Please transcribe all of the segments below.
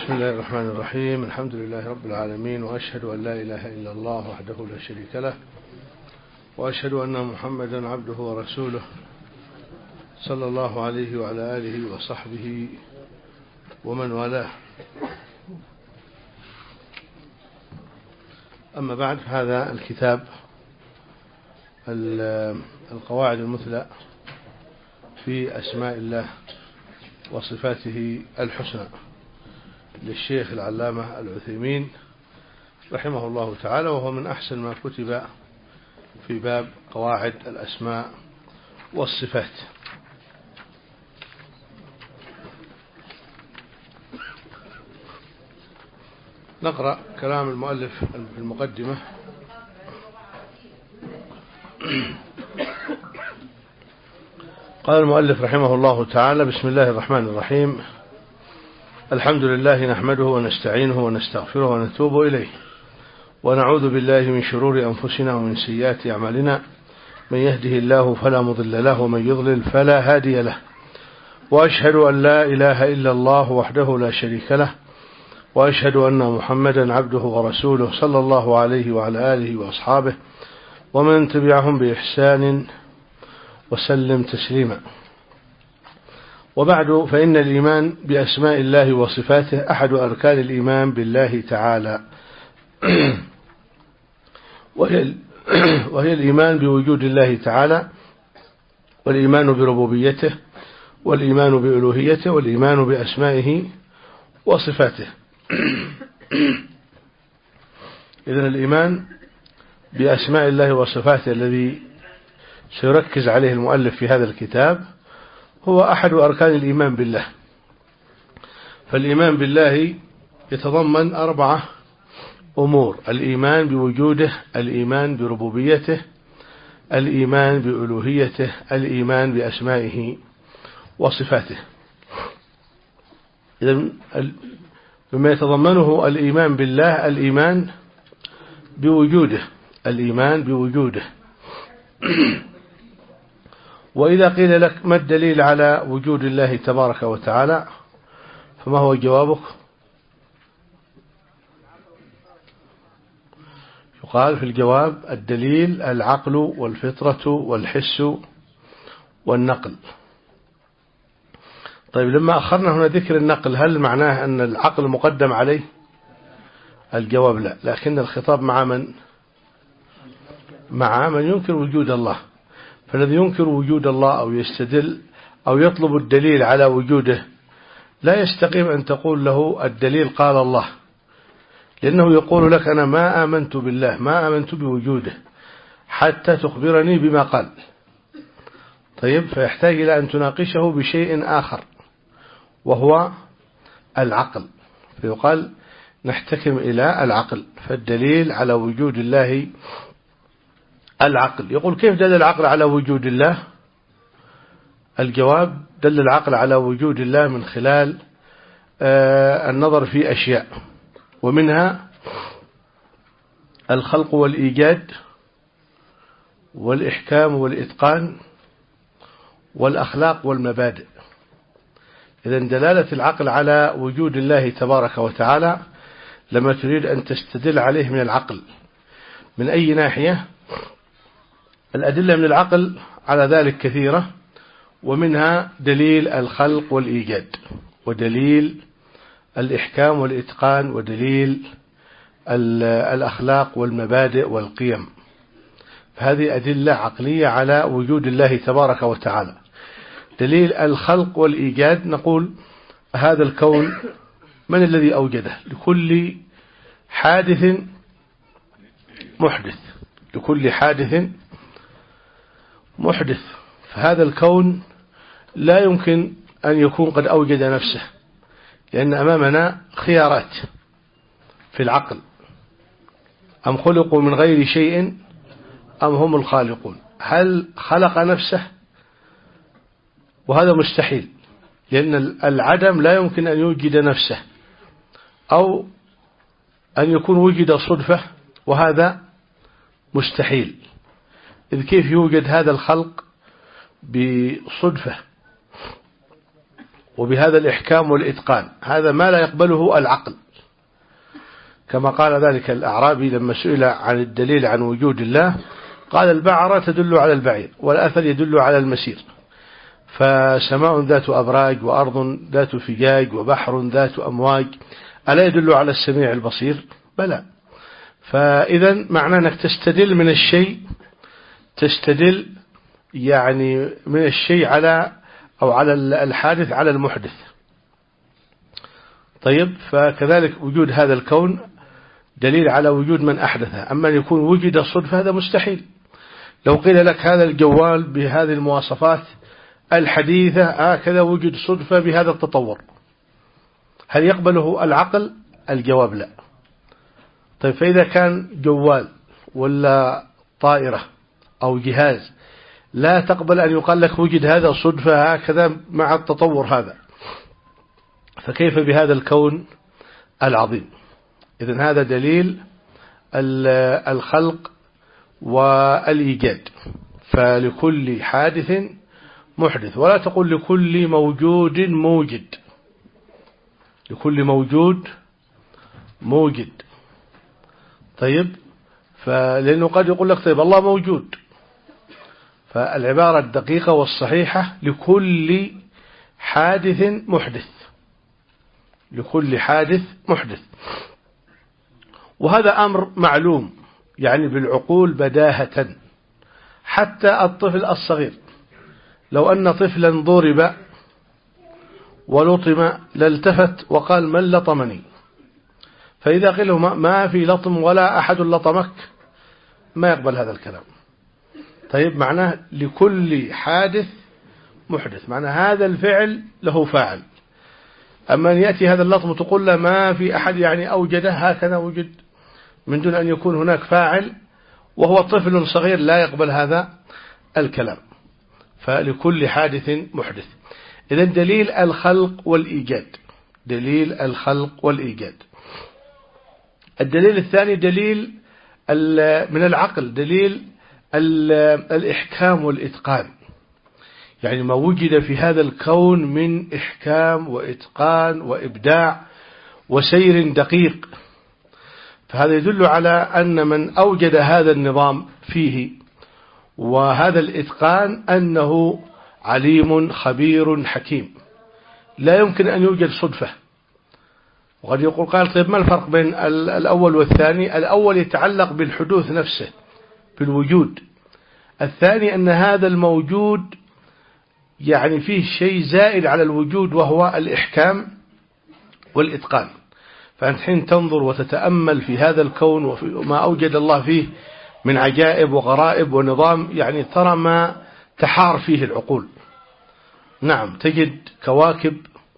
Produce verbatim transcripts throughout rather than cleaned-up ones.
بسم الله الرحمن الرحيم. الحمد لله رب العالمين، وأشهد أن لا إله إلا الله وحده لا شريك له، وأشهد أن محمدا عبده ورسوله صلى الله عليه وعلى آله وصحبه ومن والاه. أما بعد، هذا الكتاب القواعد المثلى في أسماء الله وصفاته الحسنى للشيخ العلامة العثيمين رحمه الله تعالى، وهو من أحسن ما كتب في باب قواعد الأسماء والصفات. نقرأ كلام المؤلف في المقدمة. قال المؤلف رحمه الله تعالى: بسم الله الرحمن الرحيم. الحمد لله نحمده ونستعينه ونستغفره ونتوب إليه، ونعوذ بالله من شرور أنفسنا ومن سيئات أعمالنا، من يهده الله فلا مضل له ومن يضلل فلا هادي له، وأشهد أن لا إله إلا الله وحده لا شريك له، وأشهد أن محمدا عبده ورسوله صلى الله عليه وعلى آله وأصحابه ومن تبعهم بإحسان وسلم تسليما. وبعد، فإن الإيمان بأسماء الله وصفاته أحد أركان الإيمان بالله تعالى، وهي, وهي الإيمان بوجود الله تعالى، والإيمان بربوبيته، والإيمان بألوهيته، والإيمان بأسمائه وصفاته. إذن الإيمان بأسماء الله وصفاته الذي سيركز عليه المؤلف في هذا الكتاب هو أحد أركان الإيمان بالله. فالإيمان بالله يتضمن أربعة أمور: الإيمان بوجوده، الإيمان بربوبيته، الإيمان بألوهيته، الإيمان بأسمائه وصفاته. إذن بما يتضمنه الإيمان بالله الإيمان بوجوده، الإيمان بوجوده. وإذا قيل لك ما الدليل على وجود الله تبارك وتعالى، فما هو جوابك؟ يقال في الجواب: الدليل العقل والفطرة والحس والنقل. طيب، لما أخرنا هنا ذكر النقل، هل معناه أن العقل مقدم عليه؟ الجواب لا، لكن الخطاب مع من؟ مع من ينكر وجود الله. فالذي ينكر وجود الله أو يستدل أو يطلب الدليل على وجوده لا يستقيم أن تقول له الدليل قال الله، لأنه يقول لك: أنا ما آمنت بالله، ما آمنت بوجوده حتى تخبرني بما قال. طيب، فيحتاج إلى أن تناقشه بشيء آخر وهو العقل، فيقال نحتكم إلى العقل. فالدليل على وجود الله العقل. يقول: كيف دل العقل على وجود الله؟ الجواب: دل العقل على وجود الله من خلال آه النظر في أشياء، ومنها الخلق والإيجاد والإحكام والإتقان والأخلاق والمبادئ. إذن دلالة العقل على وجود الله تبارك وتعالى لما تريد أن تستدل عليه من العقل من أي ناحية، الأدلة من العقل على ذلك كثيرة، ومنها دليل الخلق والإيجاد، ودليل الإحكام والإتقان، ودليل الأخلاق والمبادئ والقيم. فهذه أدلة عقلية على وجود الله تبارك وتعالى. دليل الخلق والإيجاد، نقول: هذا الكون من الذي أوجده؟ لكل حادث محدث، لكل حادث محدث. فهذا الكون لا يمكن أن يكون قد أوجد نفسه، لأن أمامنا خيارات في العقل: أم خلقوا من غير شيء أم هم الخالقون. هل خلق نفسه؟ وهذا مستحيل، لأن العدم لا يمكن أن يوجد نفسه، أو أن يكون وجد صدفة، وهذا مستحيل. إذ كيف يوجد هذا الخلق بصدفة وبهذا الإحكام والإتقان، هذا ما لا يقبله العقل، كما قال ذلك الأعرابي لما سئل عن الدليل عن وجود الله قال البعرة تدل على البعير والأثر يدل على المسير، فسماء ذات أبراج وأرض ذات فجاج وبحر ذات أمواج ألا يدل على السميع البصير؟ بلى. فإذا معنى أنك تستدل من الشيء، تستدل يعني من الشيء على أو على الحادث على المحدث. طيب، فكذلك وجود هذا الكون دليل على وجود من أحدثه، أما أن يكون وجد صدفة هذا مستحيل. لو قيل لك هذا الجوال بهذه المواصفات الحديثة هكذا وجد صدفة بهذا التطور، هل يقبله العقل؟ الجواب لا. طيب، فإذا كان جوال ولا طائرة أو جهاز لا تقبل أن يقال لك وجد هذا صدفة هكذا مع التطور هذا، فكيف بهذا الكون العظيم؟ إذن هذا دليل الخلق والإيجاد، فلكل حادث محدث، ولا تقول لكل موجود موجد، لكل موجود موجد. طيب، فلأنه قد يقول لك طيب الله موجود، فالعبارة الدقيقة والصحيحة لكل حادث محدث، لكل حادث محدث. وهذا أمر معلوم يعني بالعقول بداهة، حتى الطفل الصغير لو أن طفلا ضرب ولطم لالتفت وقال من لطمني، فإذا قيل له ما في لطم ولا أحد لطمك ما يقبل هذا الكلام. طيب، معناه لكل حادث محدث، معناه هذا الفعل له فاعل. أما أن يأتي هذا اللطم تقول له ما في أحد يعني أوجده هكذا وجد من دون أن يكون هناك فاعل، وهو طفل صغير لا يقبل هذا الكلام. فلكل حادث محدث. إذن دليل الخلق والإيجاد، دليل الخلق والإيجاد. الدليل الثاني دليل من العقل، دليل الإحكام والإتقان، يعني ما وجد في هذا الكون من إحكام وإتقان وإبداع وسير دقيق، فهذا يدل على أن من أوجد هذا النظام فيه وهذا الإتقان أنه عليم خبير حكيم، لا يمكن أن يوجد صدفة. وقد يقول قال طيب ما الفرق بين الأول والثاني؟ الأول يتعلق بالحدوث نفسه بالوجود، الثاني أن هذا الموجود يعني فيه شيء زائد على الوجود وهو الإحكام والإتقان. فأنت حين تنظر وتتأمل في هذا الكون وما أوجد الله فيه من عجائب وغرائب ونظام، يعني ترى ما تحار فيه العقول. نعم، تجد كواكب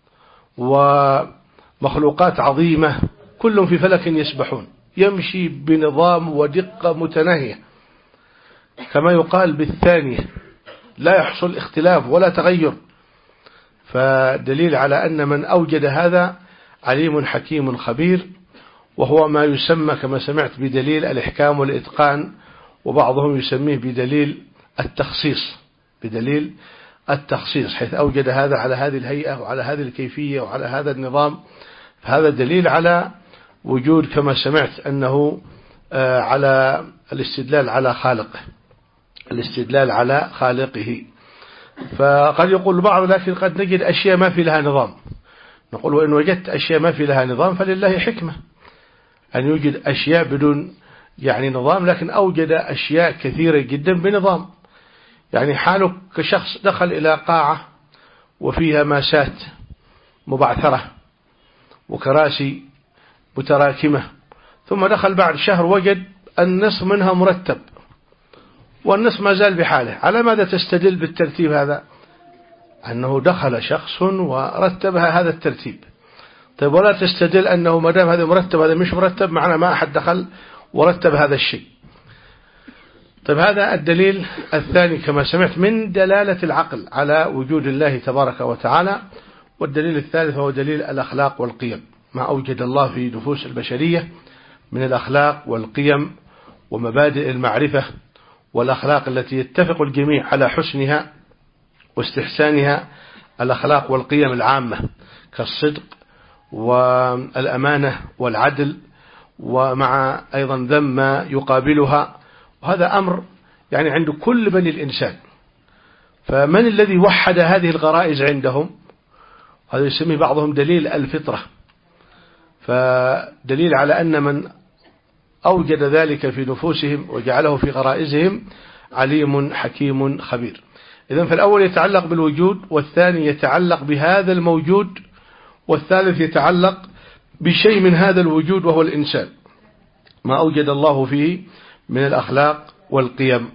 ومخلوقات عظيمة كلهم في فلك يسبحون، يمشي بنظام ودقة متناهية، كما يقال بالثانية لا يحصل اختلاف ولا تغير. فدليل على أن من أوجد هذا عليم حكيم خبير، وهو ما يسمى كما سمعت بدليل الإحكام والإتقان، وبعضهم يسميه بدليل التخصيص، بدليل التخصيص، حيث أوجد هذا على هذه الهيئة وعلى هذه الكيفية وعلى هذا النظام. فهذا دليل على وجود كما سمعت أنه على الاستدلال على خالقه، الاستدلال على خالقه. فقد يقول بعض لكن قد نجد أشياء ما في لها نظام، نقول وإن وجدت أشياء ما في لها نظام فلله حكمة أن يوجد أشياء بدون يعني نظام، لكن أوجد أشياء كثيرة جدا بنظام. يعني حالك كشخص دخل إلى قاعة وفيها ماسات مبعثرة وكراسي متراكمة، ثم دخل بعد شهر وجد النصف منها مرتب والنصف ما زال بحاله. على ماذا تستدل بالترتيب هذا؟ أنه دخل شخص ورتبها هذا الترتيب. طيب، ولا تستدل أنه ما دام هذا مرتب هذا مش مرتب، معنا ما أحد دخل ورتب هذا الشيء. طيب، هذا الدليل الثاني كما سمعت من دلالة العقل على وجود الله تبارك وتعالى. والدليل الثالث هو دليل الأخلاق والقيم، ما أوجد الله في نفوس البشرية من الأخلاق والقيم ومبادئ المعرفة والأخلاق التي يتفق الجميع على حسنها واستحسانها الأخلاق والقيم العامة كالصدق والأمانة والعدل، ومع أيضا ذم ما يقابلها، وهذا أمر يعني عند كل بني الإنسان. فمن الذي وحد هذه الغرائز عندهم؟ هذا يسميه بعضهم دليل الفطرة، فدليل على أن من أوجد ذلك في نفوسهم وجعله في غرائزهم عليم حكيم خبير. إذن فالأول يتعلق بالوجود، والثاني يتعلق بهذا الموجود، والثالث يتعلق بشيء من هذا الوجود وهو الإنسان، ما أوجد الله فيه من الأخلاق والقيم.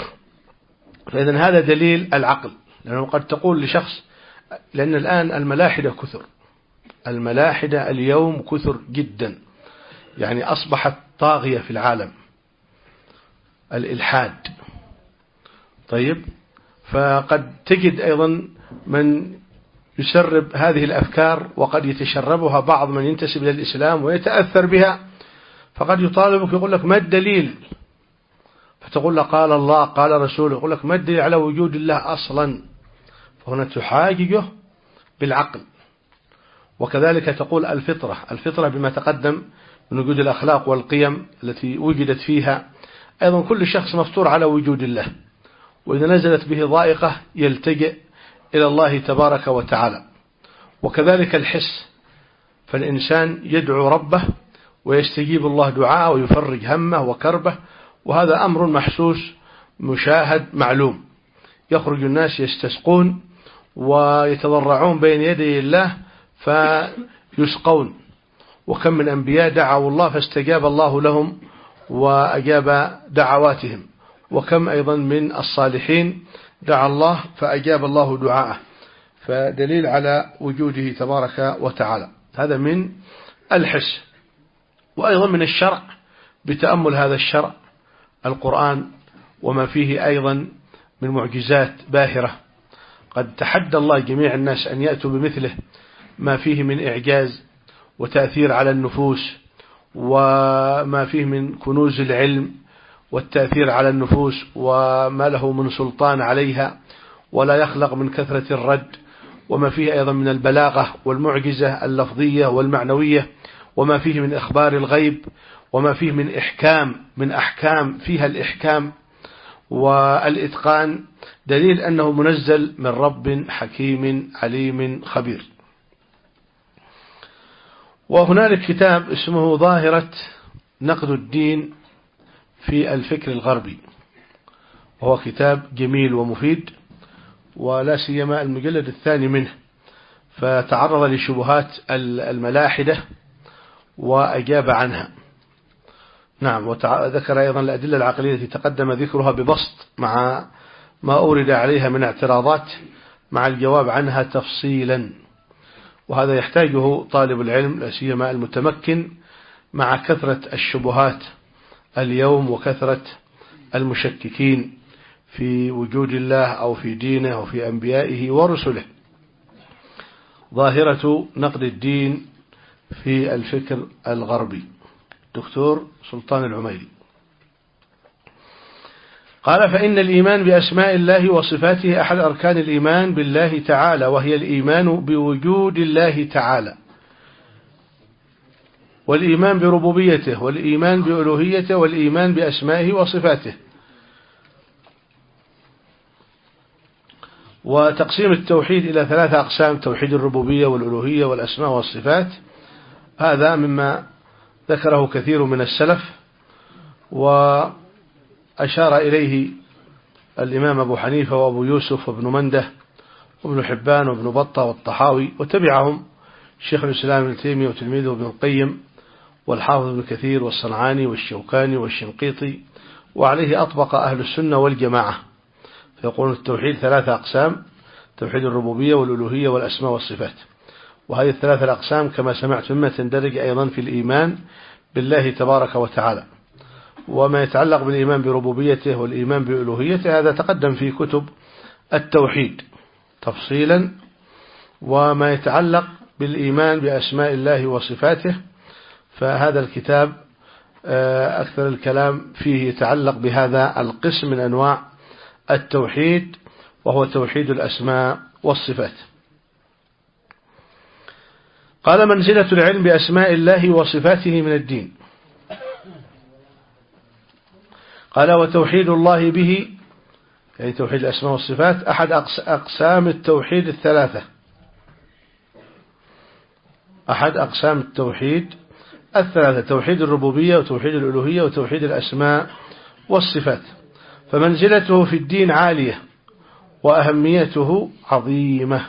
فإذن هذا دليل العقل، لأنه قد تقول لشخص، لأن الآن الملاحدة كثر، الملاحدة اليوم كثر جدا، يعني أصبحت طاغية في العالم، الإلحاد. طيب، فقد تجد أيضا من يسرب هذه الأفكار، وقد يتشربها بعض من ينتسب إلى الإسلام ويتأثر بها، فقد يطالبك يقول لك ما الدليل؟ فتقول له قال الله قال رسوله، يقول لك ما الدليل على وجود الله أصلا؟ فهنا تحاججه بالعقل. وكذلك تقول الفطرة، الفطرة بما تقدم من وجود الأخلاق والقيم التي وجدت فيها. أيضا كل شخص مفطور على وجود الله، وإذا نزلت به ضائقة يلتجئ إلى الله تبارك وتعالى. وكذلك الحس، فالإنسان يدعو ربه ويستجيب الله دعاءه ويفرج همه وكربه، وهذا أمر محسوس مشاهد معلوم. يخرج الناس يستسقون ويتضرعون بين يدي الله فيسقون، وكم من أنبياء دعوا الله فاستجاب الله لهم وأجاب دعواتهم، وكم أيضا من الصالحين دعا الله فأجاب الله دعاءه. فدليل على وجوده تبارك وتعالى. هذا من الحس. وأيضا من الشرع، بتأمل هذا الشرع القرآن وما فيه أيضا من معجزات باهرة، قد تحدى الله جميع الناس أن يأتوا بمثله، ما فيه من إعجاز وتأثير على النفوس، وما فيه من كنوز العلم والتأثير على النفوس، وما له من سلطان عليها ولا يخلق من كثرة الرد، وما فيه أيضا من البلاغة والمعجزة اللفظية والمعنوية، وما فيه من إخبار الغيب، وما فيه من إحكام من أحكام فيها الإحكام والإتقان، دليل أنه منزل من رب حكيم عليم خبير. وهنالك كتاب اسمه ظاهرة نقد الدين في الفكر الغربي، وهو كتاب جميل ومفيد، ولا سيما المجلد الثاني منه، فتعرض لشبهات الملاحدة وأجاب عنها. نعم، وذكر أيضا الأدلة العقلية التي تقدم ذكرها ببسط مع ما أورد عليها من اعتراضات، مع الجواب عنها تفصيلا، وهذا يحتاجه طالب العلم لا سيما المتمكن مع كثرة الشبهات اليوم وكثرة المشككين في وجود الله أو في دينه أو في أنبيائه ورسله. ظاهرة نقد الدين في الفكر الغربي، دكتور سلطان العميري. قال: فإن الإيمان بأسماء الله وصفاته أحد أركان الإيمان بالله تعالى، وهي الإيمان بوجود الله تعالى، والإيمان بربوبيته، والإيمان بألوهيته، والإيمان بأسمائه وصفاته. وتقسيم التوحيد إلى ثلاثة أقسام: توحيد الربوبية والألوهية والأسماء والصفات. هذا مما ذكره كثير من السلف، وأشار إليه الإمام أبو حنيفة وأبو يوسف وابن منده وابن حبان وابن بطة والطحاوي، وتبعهم شيخ الإسلام ابن تيمية وتلميذه ابن القيم والحافظ ابن كثير والصنعاني والشوكاني والشنقيطي، وعليه أطبق أهل السنة والجماعة، فيقولون التوحيد ثلاثة أقسام: توحيد الربوبية والألوهية والأسماء والصفات. وهذه الثلاثة الأقسام كما سمعت مما تندرج أيضا في الإيمان بالله تبارك وتعالى. وما يتعلق بالإيمان بربوبيته والإيمان بألوهيته هذا تقدم في كتب التوحيد تفصيلا. وما يتعلق بالإيمان بأسماء الله وصفاته فهذا الكتاب أكثر الكلام فيه يتعلق بهذا القسم من أنواع التوحيد، وهو توحيد الأسماء والصفات. قال منزلة العلم بأسماء الله وصفاته من الدين. قال وتوحيد الله به، يعني توحيد الأسماء والصفات، أحد أقسام التوحيد الثلاثة، أحد أقسام التوحيد الثلاثة، توحيد الربوبية وتوحيد الألوهية وتوحيد الأسماء والصفات. فمنزلته في الدين عالية وأهميته عظيمة،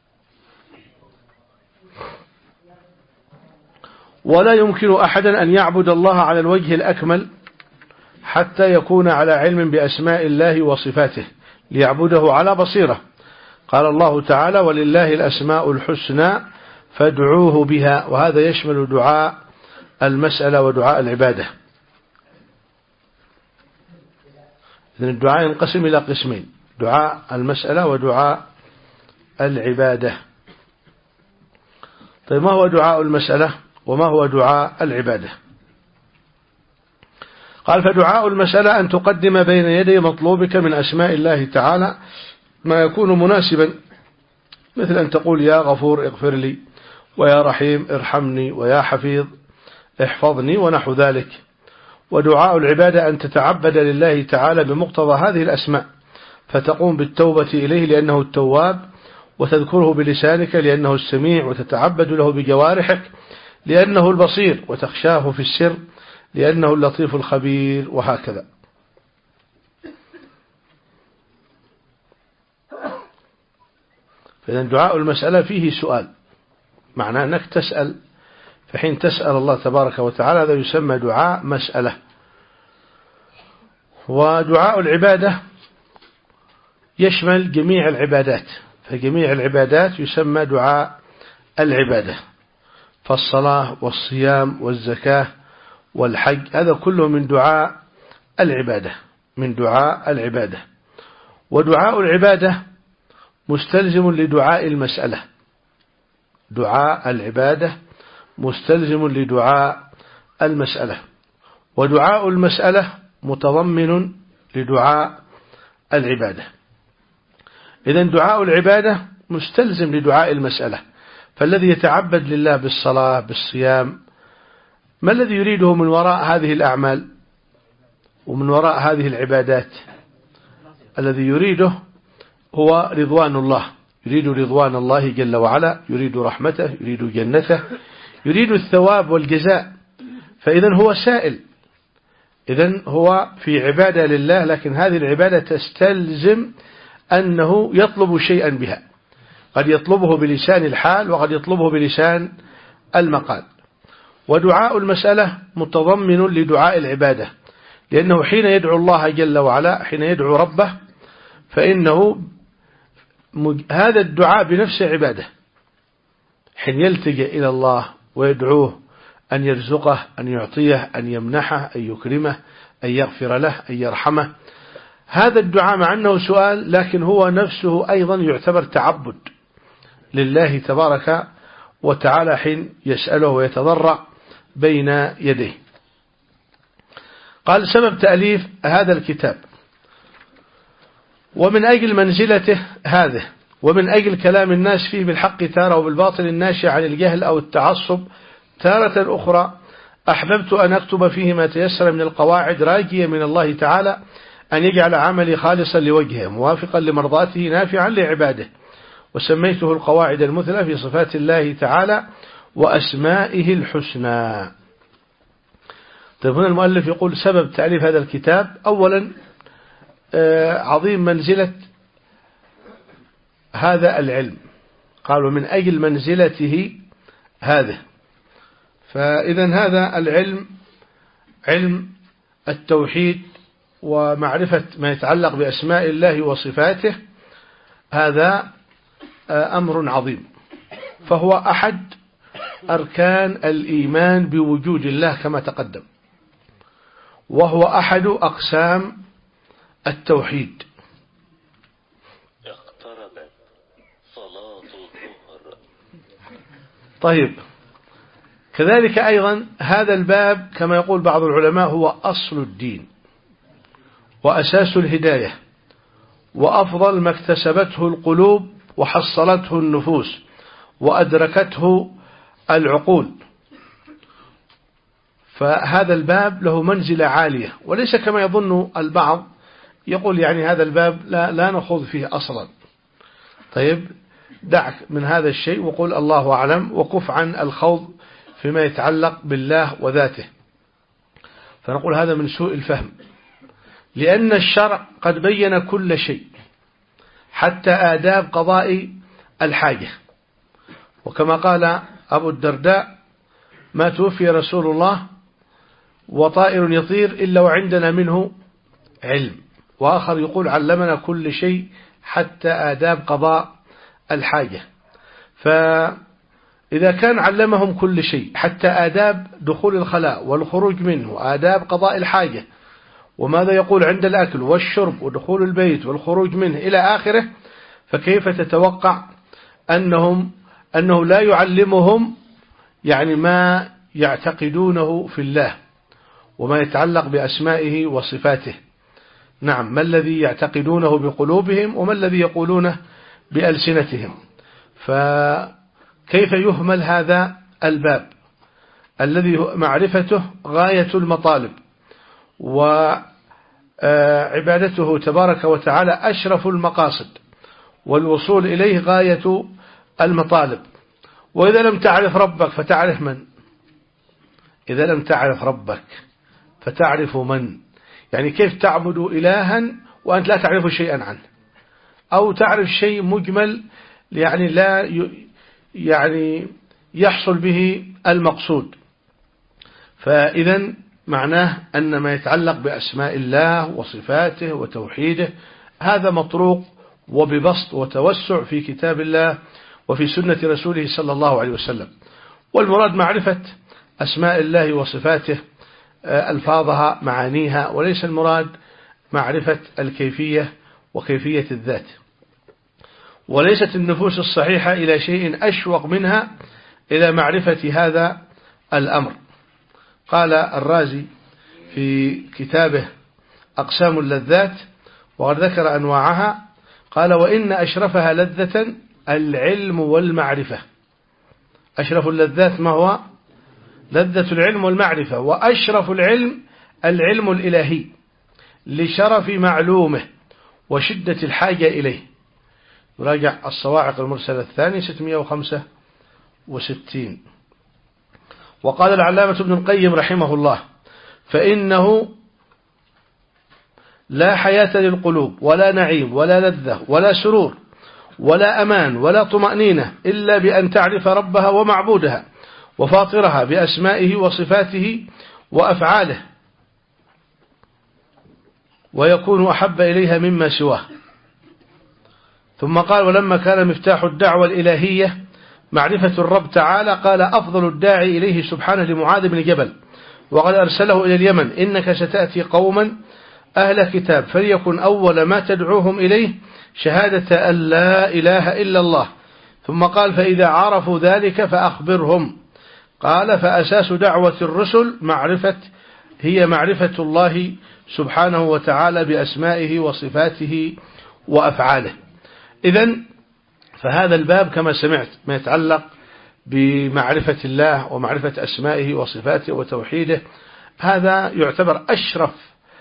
ولا يمكن أحدا أن يعبد الله على الوجه الأكمل حتى يكون على علم بأسماء الله وصفاته ليعبده على بصيرة. قال الله تعالى ولله الأسماء الحسنى فادعوه بها، وهذا يشمل دعاء المسألة ودعاء العبادة. إذن الدعاء ينقسم إلى قسمين، دعاء المسألة ودعاء العبادة. طيب ما هو دعاء المسألة وما هو دعاء العبادة؟ قال فدعاء المسألة أن تقدم بين يدي مطلوبك من أسماء الله تعالى ما يكون مناسبا، مثل أن تقول يا غفور اغفر لي، ويا رحيم ارحمني، ويا حفيظ احفظني، ونحو ذلك. ودعاء العبادة أن تتعبد لله تعالى بمقتضى هذه الأسماء، فتقوم بالتوبة إليه لأنه التواب، وتذكره بلسانك لأنه السميع، وتتعبد له بجوارحك لأنه البصير، وتخشاه في السر لأنه اللطيف الخبير، وهكذا. فإذن دعاء المسألة فيه سؤال، معناه أنك تسأل، فحين تسأل الله تبارك وتعالى هذا يسمى دعاء مسألة. ودعاء العبادة يشمل جميع العبادات، فجميع العبادات يسمى دعاء العبادة، فالصلاة والصيام والزكاة والحج هذا كله من دعاء العبادة، من دعاء العبادة. ودعاء العبادة مستلزم لدعاء المسألة، دعاء العبادة مستلزم لدعاء المسألة، ودعاء المسألة متضمن لدعاء العبادة. إذن دعاء العبادة مستلزم لدعاء المسألة، فالذي يتعبد لله بالصلاة بالصيام ما الذي يريده من وراء هذه الأعمال ومن وراء هذه العبادات؟ الذي يريده هو رضوان الله، يريد رضوان الله جل وعلا، يريد رحمته، يريد جنته، يريد الثواب والجزاء. فإذن هو سائل، إذن هو في عبادة لله، لكن هذه العبادة تستلزم أنه يطلب شيئا بها، قد يطلبه بلسان الحال وقد يطلبه بلسان المقال. ودعاء المسألة متضمن لدعاء العبادة، لأنه حين يدعو الله جل وعلا، حين يدعو ربه، فإنه هذا الدعاء بنفسه عبادة. حين يلتجئ إلى الله ويدعوه أن يرزقه، أن يعطيه، أن يمنحه، أن يكرمه، أن يغفر له، أن يرحمه، هذا الدعاء مع أنه سؤال لكن هو نفسه أيضا يعتبر تعبد لله تبارك وتعالى حين يسأله ويتضرع بين يديه. قال سبب تأليف هذا الكتاب ومن أجل منزلته هذه، ومن أجل كلام الناس فيه بالحق تارة وبالباطل الناشئ عن الجهل أو التعصب تارة أخرى، أحببت أن أكتب فيه ما تيسر من القواعد راجيا من الله تعالى أن يجعل عملي خالصا لوجهه موافقا لمرضاته نافعا لعباده، وسميته القواعد المثلى في صفات الله تعالى وأسمائه الحسنى. طيب هنا المؤلف يقول سبب تأليف هذا الكتاب، أولا عظيم منزلة هذا العلم، قالوا من أجل منزلته هذا، فإذا هذا العلم علم التوحيد ومعرفة ما يتعلق بأسماء الله وصفاته، هذا أمر عظيم، فهو أحد أركان الإيمان بوجود الله كما تقدم، وهو أحد أقسام التوحيد. اقتربت صلاة الظهر. طيب كذلك أيضا هذا الباب كما يقول بعض العلماء هو أصل الدين وأساس الهداية، وأفضل ما اكتسبته القلوب وحصلته النفوس وأدركته العقول. فهذا الباب له منزلة عالية، وليس كما يظن البعض يقول يعني هذا الباب لا, لا نخوض فيه أصلا. طيب دعك من هذا الشيء وقل الله أعلم، وكف عن الخوض فيما يتعلق بالله وذاته. فنقول هذا من سوء الفهم، لأن الشرع قد بين كل شيء حتى آداب قضاء الحاجة. وكما قال أبو الدرداء: ما توفي رسول الله وطائر يطير إلا وعندنا منه علم. وآخر يقول: علمنا كل شيء حتى آداب قضاء الحاجة. فإذا كان علمهم كل شيء حتى آداب دخول الخلاء والخروج منه، آداب قضاء الحاجة، وماذا يقول عند الأكل والشرب ودخول البيت والخروج منه إلى آخره، فكيف تتوقع أنهم أنه لا يعلمهم يعني ما يعتقدونه في الله وما يتعلق بأسمائه وصفاته؟ نعم، ما الذي يعتقدونه بقلوبهم وما الذي يقولونه بألسنتهم؟ فكيف يهمل هذا الباب الذي معرفته غاية المطالب، وعبادته تبارك وتعالى أشرف المقاصد، والوصول إليه غاية المطالب؟ وإذا لم تعرف ربك فتعرف من؟ إذا لم تعرف ربك فتعرف من؟ يعني كيف تعبد إلها وأنت لا تعرف شيئا عنه، أو تعرف شيء مجمل يعني لا يعني يحصل به المقصود؟ فإذا معناه أن ما يتعلق بأسماء الله وصفاته وتوحيده هذا مطروق وببسط وتوسع في كتاب الله وفي سنة رسوله صلى الله عليه وسلم. والمراد معرفة أسماء الله وصفاته ألفاظها معانيها، وليس المراد معرفة الكيفية وكيفية الذات. وليست النفوس الصحيحة إلى شيء أشوق منها إلى معرفة هذا الأمر. قال الرازي في كتابه أقسام اللذات وقد ذكر أنواعها، قال: وإن أشرفها لذة العلم والمعرفة. أشرف اللذات ما هو؟ لذة العلم والمعرفة. وأشرف العلم العلم الإلهي لشرف معلومه وشدة الحاجة إليه. يراجع الصواعق المرسلة الثاني ستمائة وخمسة وستين. وقال العلامة ابن القيم رحمه الله: فإنه لا حياة للقلوب ولا نعيم ولا لذة ولا سرور ولا أمان ولا طمأنينة إلا بأن تعرف ربها ومعبودها وفاطرها بأسمائه وصفاته وأفعاله، ويكون أحب إليها مما سواه. ثم قال: ولما كان مفتاح الدعوة الإلهية معرفة الرب تعالى، قال: أفضل الداعي إليه سبحانه لمعاذ بن جبل وقد أرسله إلى اليمن: إنك ستأتي قوما أهل كتاب فليكن أول ما تدعوهم إليه شهادة أن لا إله إلا الله. ثم قال: فإذا عرفوا ذلك فأخبرهم. قال: فأساس دعوة الرسل معرفة هي معرفة الله سبحانه وتعالى بأسمائه وصفاته وأفعاله. إذن فهذا الباب كما سمعت ما يتعلق بمعرفة الله ومعرفة أسمائه وصفاته وتوحيده، هذا يعتبر أشرف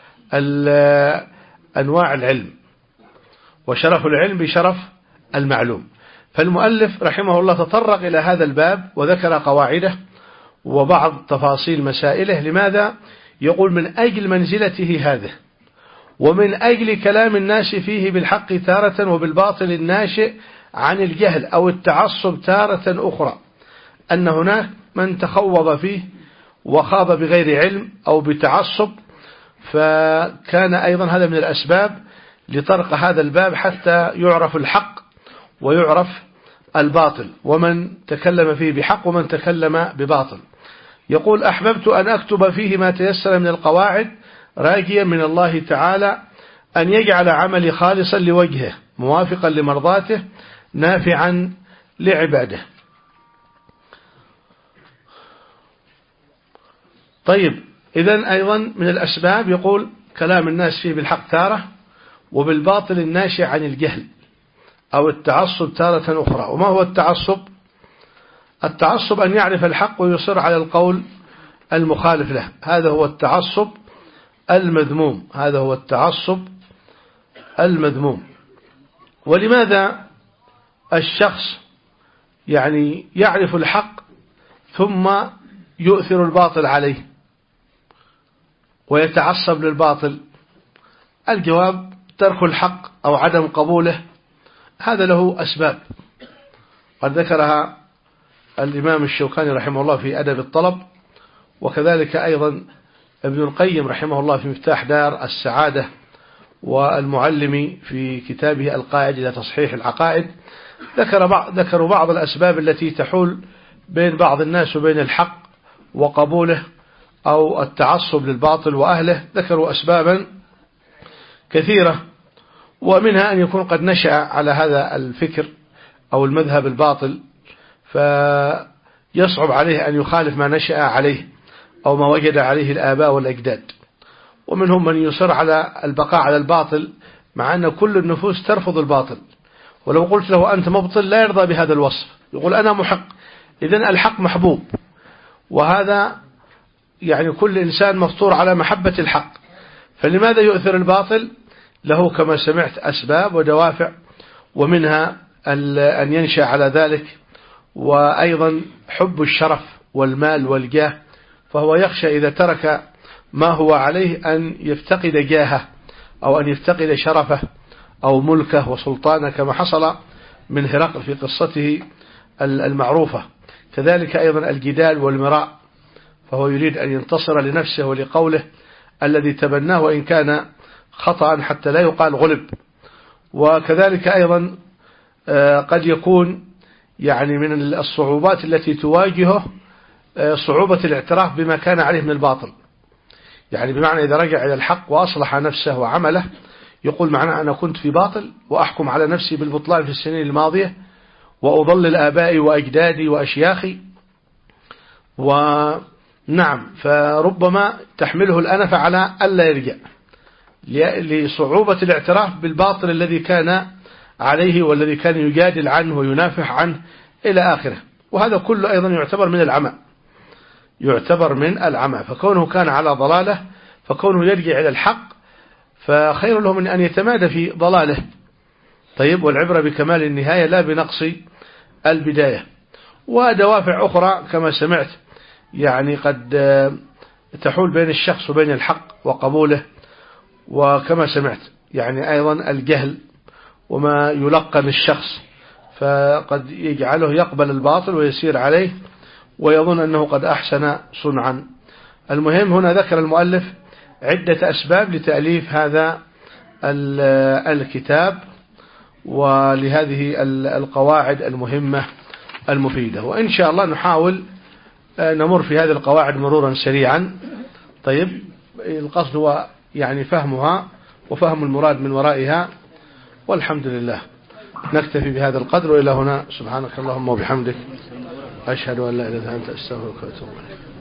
أنواع العلم، وشرف العلم بشرف المعلوم. فالمؤلف رحمه الله تطرق إلى هذا الباب وذكر قواعده وبعض تفاصيل مسائله. لماذا؟ يقول: من أجل منزلته هذه، ومن أجل كلام الناس فيه بالحق تارة وبالباطل الناشئ عن الجهل أو التعصب تارة أخرى، أن هناك من تخوض فيه وخاض بغير علم أو بتعصب، فكان أيضا هذا من الأسباب لطرق هذا الباب حتى يعرف الحق ويعرف الباطل، ومن تكلم فيه بحق ومن تكلم بباطل. يقول: أحببت أن أكتب فيه ما تيسر من القواعد راجيا من الله تعالى أن يجعل عملي خالصا لوجهه موافقا لمرضاته نافعا لعباده. طيب، إذن أيضا من الأسباب يقول كلام الناس فيه بالحق تارة وبالباطل الناشئ عن الجهل أو التعصب تارة أخرى. وما هو التعصب؟ التعصب أن يعرف الحق ويصر على القول المخالف له، هذا هو التعصب المذموم، هذا هو التعصب المذموم. ولماذا الشخص يعني يعرف الحق ثم يؤثر الباطل عليه ويتعصب للباطل؟ الجواب ترك الحق أو عدم قبوله هذا له أسباب قد ذكرها الإمام الشوكاني رحمه الله في أدب الطلب، وكذلك أيضا ابن القيم رحمه الله في مفتاح دار السعادة، والمعلم في كتابه القاعدة إلى تصحيح العقائد ذكر بعض ذكروا بعض الأسباب التي تحول بين بعض الناس وبين الحق وقبوله أو التعصب للباطل وأهله. ذكروا أسبابا كثيرة، ومنها أن يكون قد نشأ على هذا الفكر أو المذهب الباطل فيصعب عليه أن يخالف ما نشأ عليه أو ما وجد عليه الآباء والأجداد. ومنهم من يصر على البقاء على الباطل مع أن كل النفوس ترفض الباطل، ولو قلت له أنت مبطل لا يرضى بهذا الوصف، يقول أنا محق. إذن الحق محبوب، وهذا يعني كل إنسان مفطور على محبة الحق، فلماذا يؤثر الباطل؟ له كما سمعت أسباب ودوافع، ومنها أن ينشأ على ذلك، وأيضا حب الشرف والمال والجاه، فهو يخشى إذا ترك ما هو عليه أن يفتقد جاهه أو أن يفتقد شرفه أو ملكه وسلطانه كما حصل من هرقل في قصته المعروفة. كذلك أيضا الجدال والمراء، فهو يريد أن ينتصر لنفسه ولقوله الذي تبناه وإن كان خطأ حتى لا يقال غلب. وكذلك أيضا قد يكون يعني من الصعوبات التي تواجهه صعوبة الاعتراف بما كان عليه من الباطل، يعني بمعنى إذا رجع إلى الحق وأصلح نفسه وعمله يقول معناه أنا كنت في باطل وأحكم على نفسي بالبطلان في السنين الماضية وأضلل آبائي وأجدادي وأشياخي. ونعم، فربما تحمله الأنف على ألا يرجع لصعوبة الاعتراف بالباطل الذي كان عليه والذي كان يجادل عنه وينافح عنه إلى آخره. وهذا كله أيضا يعتبر من العمى، يعتبر من العمى، فكونه كان على ضلاله فكونه يرجع إلى الحق فخير له من أن يتمادى في ضلاله. طيب، والعبرة بكمال النهاية لا بنقص البداية. ودوافع أخرى كما سمعت يعني قد تحول بين الشخص وبين الحق وقبوله، وكما سمعت يعني أيضا الجهل وما يلقن الشخص فقد يجعله يقبل الباطل ويسير عليه ويظن أنه قد أحسن صنعا. المهم هنا ذكر المؤلف عدة أسباب لتأليف هذا الكتاب ولهذه القواعد المهمة المفيدة، وإن شاء الله نحاول نمر في هذه القواعد مرورا سريعا. طيب، القصد هو يعني فهمها وفهم المراد من ورائها، والحمد لله. نكتفي بهذا القدر وإلى هنا. سبحانك اللهم وبحمدك، أشهد أن لا إله إلا أنت، أستغفرك وأتوب إليك.